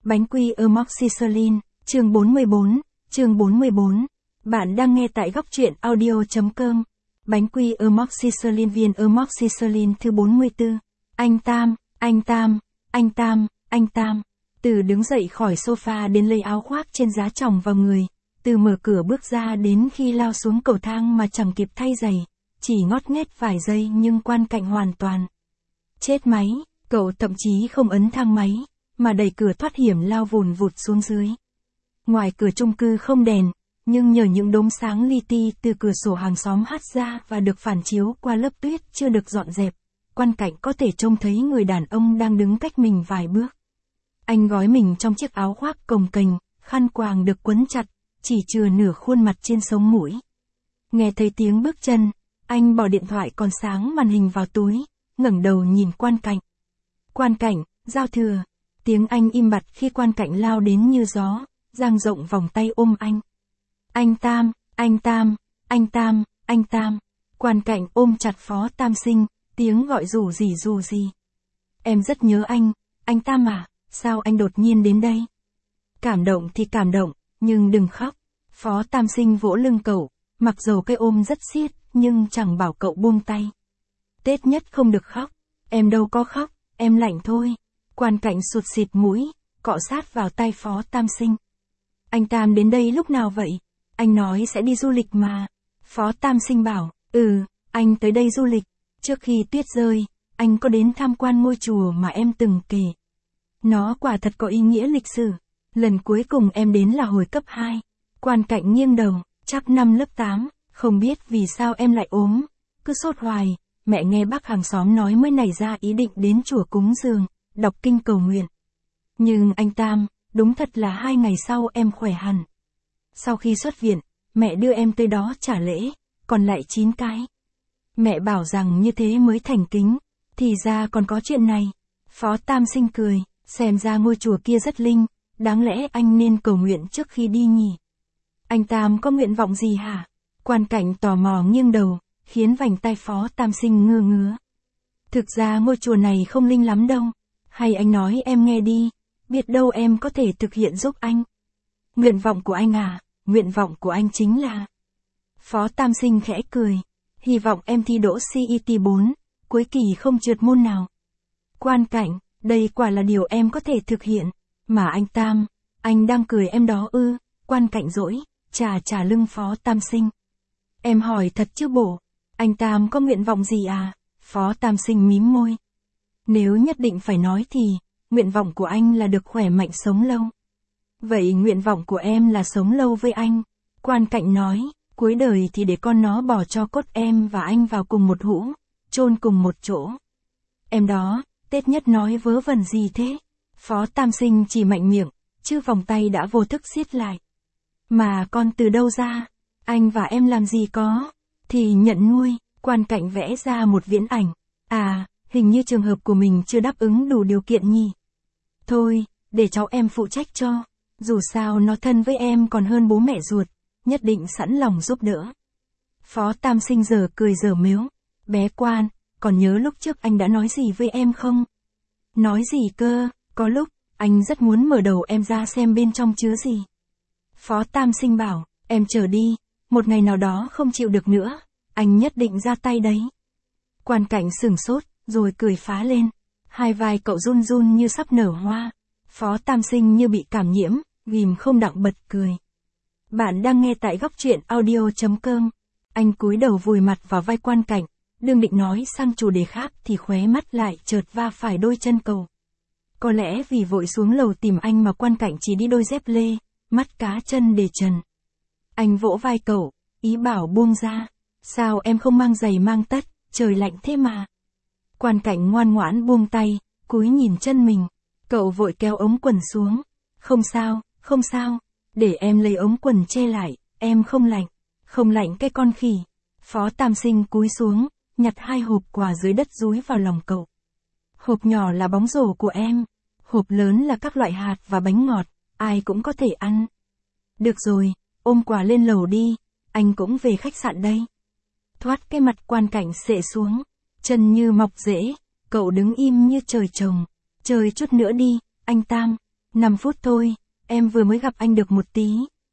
Bánh quy amoxicillin, chương 44. Bạn đang nghe tại góc truyện audio.com. Bánh quy amoxicillin, viên amoxicillin thứ 44. Anh Tam. Từ đứng dậy khỏi sofa đến lấy áo khoác trên giá chồng vào người, từ mở cửa bước ra đến khi lao xuống cầu thang mà chẳng kịp thay giày, chỉ ngót nghét vài giây nhưng Quan Cảnh hoàn toàn chết máy. Cậu thậm chí không ấn thang máy, mà đẩy cửa thoát hiểm lao vùn vụt xuống dưới. Ngoài cửa chung cư không đèn, nhưng nhờ những đốm sáng li ti từ cửa sổ hàng xóm hắt ra và được phản chiếu qua lớp tuyết chưa được dọn dẹp, Quan Cảnh có thể trông thấy người đàn ông đang đứng cách mình vài bước. Anh gói mình trong chiếc áo khoác cồng kềnh, khăn quàng được quấn chặt, chỉ chừa nửa khuôn mặt trên sống mũi. Nghe thấy tiếng bước chân, anh bỏ điện thoại còn sáng màn hình vào túi, ngẩng đầu nhìn Quan Cảnh. Quan Cảnh, giao thừa. Tiếng anh im bặt khi Quan Cảnh lao đến như gió, dang rộng vòng tay ôm anh. Anh Tam. Quan Cảnh ôm chặt Phó Tam Sinh, tiếng gọi rủ rỉ. Em rất nhớ anh Tam à, sao anh đột nhiên đến đây? Cảm động thì cảm động, nhưng đừng khóc. Phó Tam Sinh vỗ lưng cậu, mặc dầu cái ôm rất siết, nhưng chẳng bảo cậu buông tay. Tết nhất không được khóc, em đâu có khóc, em lạnh thôi. Quan Cảnh sụt xịt mũi, cọ sát vào tay Phó Tam Sinh. Anh Tam đến đây lúc nào vậy? Anh nói sẽ đi du lịch mà. Phó Tam Sinh bảo, anh tới đây du lịch. Trước khi tuyết rơi, anh có đến tham quan ngôi chùa mà em từng kể. Nó quả thật có ý nghĩa lịch sử. Lần cuối cùng em đến là hồi cấp 2. Quan Cảnh nghiêng đầu, chắc năm lớp 8, không biết vì sao em lại ốm. Cứ sốt hoài, mẹ nghe bác hàng xóm nói mới nảy ra ý định đến chùa cúng dường, đọc kinh cầu nguyện. Nhưng anh Tam, đúng thật là 2 ngày sau em khỏe hẳn. Sau khi xuất viện, mẹ đưa em tới đó trả lễ, còn lại 9 cái. Mẹ bảo rằng như thế mới thành kính, thì ra còn có chuyện này. Phó Tam Sinh cười, xem ra ngôi chùa kia rất linh, đáng lẽ anh nên cầu nguyện trước khi đi nhỉ. Anh Tam có nguyện vọng gì hả? Quan Cảnh tò mò nghiêng đầu, khiến vành tay Phó Tam Sinh ngứa. Thực ra ngôi chùa này không linh lắm đâu. Hay anh nói em nghe đi, biết đâu em có thể thực hiện giúp anh. Nguyện vọng của anh à, nguyện vọng của anh chính là... Phó Tam Sinh khẽ cười, hy vọng em thi đỗ CET 4, cuối kỳ không trượt môn nào. Quan Cảnh, đây quả là điều em có thể thực hiện. Mà anh Tam, anh đang cười em đó ư? Quan Cảnh dỗi, chà lưng Phó Tam Sinh. Em hỏi thật chứ bộ, anh Tam có nguyện vọng gì à? Phó Tam Sinh mím môi. Nếu nhất định phải nói thì, nguyện vọng của anh là được khỏe mạnh sống lâu. Vậy nguyện vọng của em là sống lâu với anh. Quan Cảnh nói, cuối đời thì để con nó bỏ cho cốt em và anh vào cùng một hũ, chôn cùng một chỗ. Em đó, Tết nhất nói vớ vẩn gì thế? Phó Tam Sinh chỉ mạnh miệng, chứ vòng tay đã vô thức siết lại. Mà con từ đâu ra? Anh và em làm gì có? Thì nhận nuôi. Quan Cảnh vẽ ra một viễn ảnh. Hình như trường hợp của mình chưa đáp ứng đủ điều kiện nhỉ. Thôi, để cháu em phụ trách cho. Dù sao nó thân với em còn hơn bố mẹ ruột, nhất định sẵn lòng giúp đỡ. Phó Tam Sinh giờ cười giờ mếu. Bé Quan, còn nhớ lúc trước anh đã nói gì với em không? Nói gì cơ? Có lúc, anh rất muốn mở đầu em ra xem bên trong chứa gì. Phó Tam Sinh bảo, em chờ đi, một ngày nào đó không chịu được nữa, anh nhất định ra tay đấy. Quan Cảnh sửng sốt, rồi cười phá lên. Hai vai cậu run run như sắp nở hoa. Phó Tam Sinh như bị cảm nhiễm, ghim không đặng bật cười. Bạn đang nghe tại góc truyện audio.com. Anh cúi đầu vùi mặt vào vai Quan Cảnh, đương định nói sang chủ đề khác thì khóe mắt lại chợt va phải đôi chân cậu. Có lẽ vì vội xuống lầu tìm anh mà Quan Cảnh chỉ đi đôi dép lê, mắt cá chân để trần. Anh vỗ vai cậu, ý bảo buông ra. Sao em không mang giày mang tất, trời lạnh thế mà. Quan Cảnh ngoan ngoãn buông tay, cúi nhìn chân mình. Cậu vội kéo ống quần xuống. Không sao, để em lấy ống quần che lại, em không lạnh. Không lạnh cái con khỉ. Phó Tam Sinh cúi xuống, nhặt 2 hộp quà dưới đất dúi vào lòng cậu. Hộp nhỏ là bóng rổ của em, hộp lớn là các loại hạt và bánh ngọt, ai cũng có thể ăn. Được rồi, ôm quà lên lầu đi, anh cũng về khách sạn đây. Thoát cái mặt Quan Cảnh xệ xuống, chân như mọc rễ, cậu đứng im như trời trồng. Chơi chút nữa đi, anh Tam. 5 phút thôi, em vừa mới gặp anh được một tí.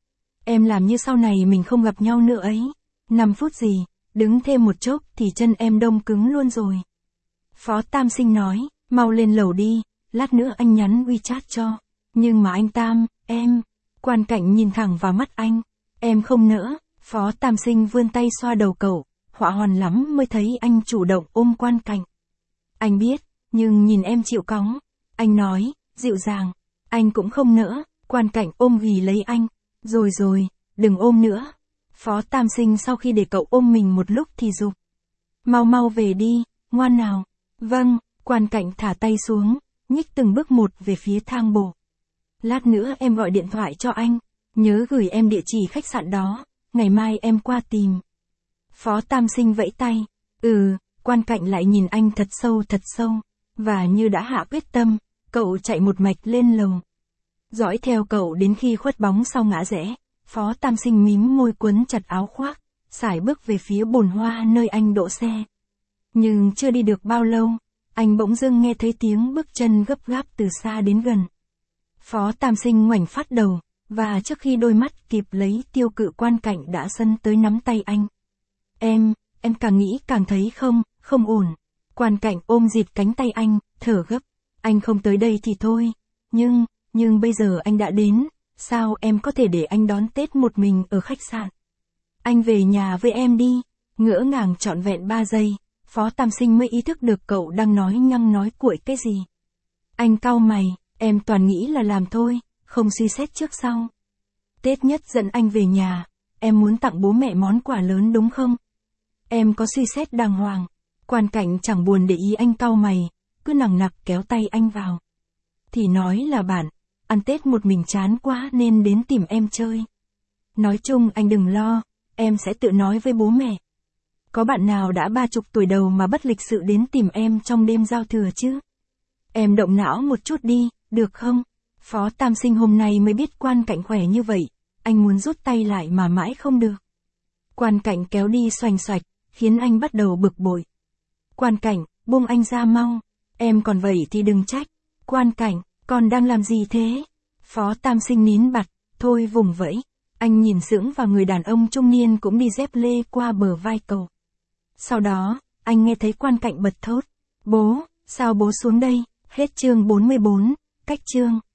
Em làm như sau này mình không gặp nhau nữa ấy. 5 phút gì, đứng thêm một chốc thì chân em đông cứng luôn rồi. Phó Tam Sinh nói, mau lên lầu đi, lát nữa anh nhắn WeChat cho. Nhưng mà anh Tam, em. Quan Cảnh nhìn thẳng vào mắt anh. Em không nỡ. Phó Tam Sinh vươn tay xoa đầu cậu, họa hoàn lắm mới thấy anh chủ động ôm Quan Cảnh. Anh biết, nhưng nhìn em chịu cóng. Anh nói, dịu dàng. Anh cũng không nỡ. Quan Cảnh ôm ghì lấy anh. Rồi rồi, đừng ôm nữa. Phó Tam Sinh sau khi để cậu ôm mình một lúc thì giục. Mau mau về đi, ngoan nào. Vâng, Quan Cảnh thả tay xuống, nhích từng bước một về phía thang bộ. Lát nữa em gọi điện thoại cho anh, nhớ gửi em địa chỉ khách sạn đó, ngày mai em qua tìm. Phó Tam Sinh vẫy tay. Quan Cảnh lại nhìn anh thật sâu, và như đã hạ quyết tâm, cậu chạy một mạch lên lầu. Dõi theo cậu đến khi khuất bóng sau ngã rẽ, Phó Tam Sinh mím môi quấn chặt áo khoác, sải bước về phía bồn hoa nơi anh đỗ xe. Nhưng chưa đi được bao lâu, anh bỗng dưng nghe thấy tiếng bước chân gấp gáp từ xa đến gần. Phó Tam Sinh ngoảnh phát đầu, và trước khi đôi mắt kịp lấy tiêu cự Quan Cảnh đã sân tới nắm tay anh. Em càng nghĩ càng thấy không ổn. Quan Cảnh ôm dịt cánh tay anh, thở gấp. Anh không tới đây thì thôi, nhưng bây giờ anh đã đến, sao em có thể để anh đón Tết một mình ở khách sạn? Anh về nhà với em đi. Ngỡ ngàng trọn vẹn 3 giây, Phó Tam Sinh mới ý thức được cậu đang nói nhăng nói cuội cái gì. Anh cau mày, em toàn nghĩ là làm thôi, không suy xét trước sau. Tết nhất dẫn anh về nhà, em muốn tặng bố mẹ món quà lớn đúng không? Em có suy xét đàng hoàng. Quan Cảnh chẳng buồn để ý anh cau mày, cứ nằng nặc kéo tay anh vào. Thì nói là bạn, ăn Tết một mình chán quá nên đến tìm em chơi. Nói chung anh đừng lo, em sẽ tự nói với bố mẹ. Có bạn nào đã 30 tuổi đầu mà bất lịch sự đến tìm em trong đêm giao thừa chứ? Em động não một chút đi, được không? Phó Tam Sinh hôm nay mới biết Quan Cảnh khỏe như vậy, anh muốn rút tay lại mà mãi không được. Quan Cảnh kéo đi xoành xoạch, khiến anh bắt đầu bực bội. Quan Cảnh, buông anh ra mau, em còn vậy thì đừng trách. Quan Cảnh, còn đang làm gì thế? Phó Tam Sinh nín bặt, thôi vùng vẫy. Anh nhìn sững vào người đàn ông trung niên cũng đi dép lê qua bờ vai cậu. Sau đó, anh nghe thấy Quan Cảnh bật thốt. Bố, sao bố xuống đây? Hết chương 44, cách chương.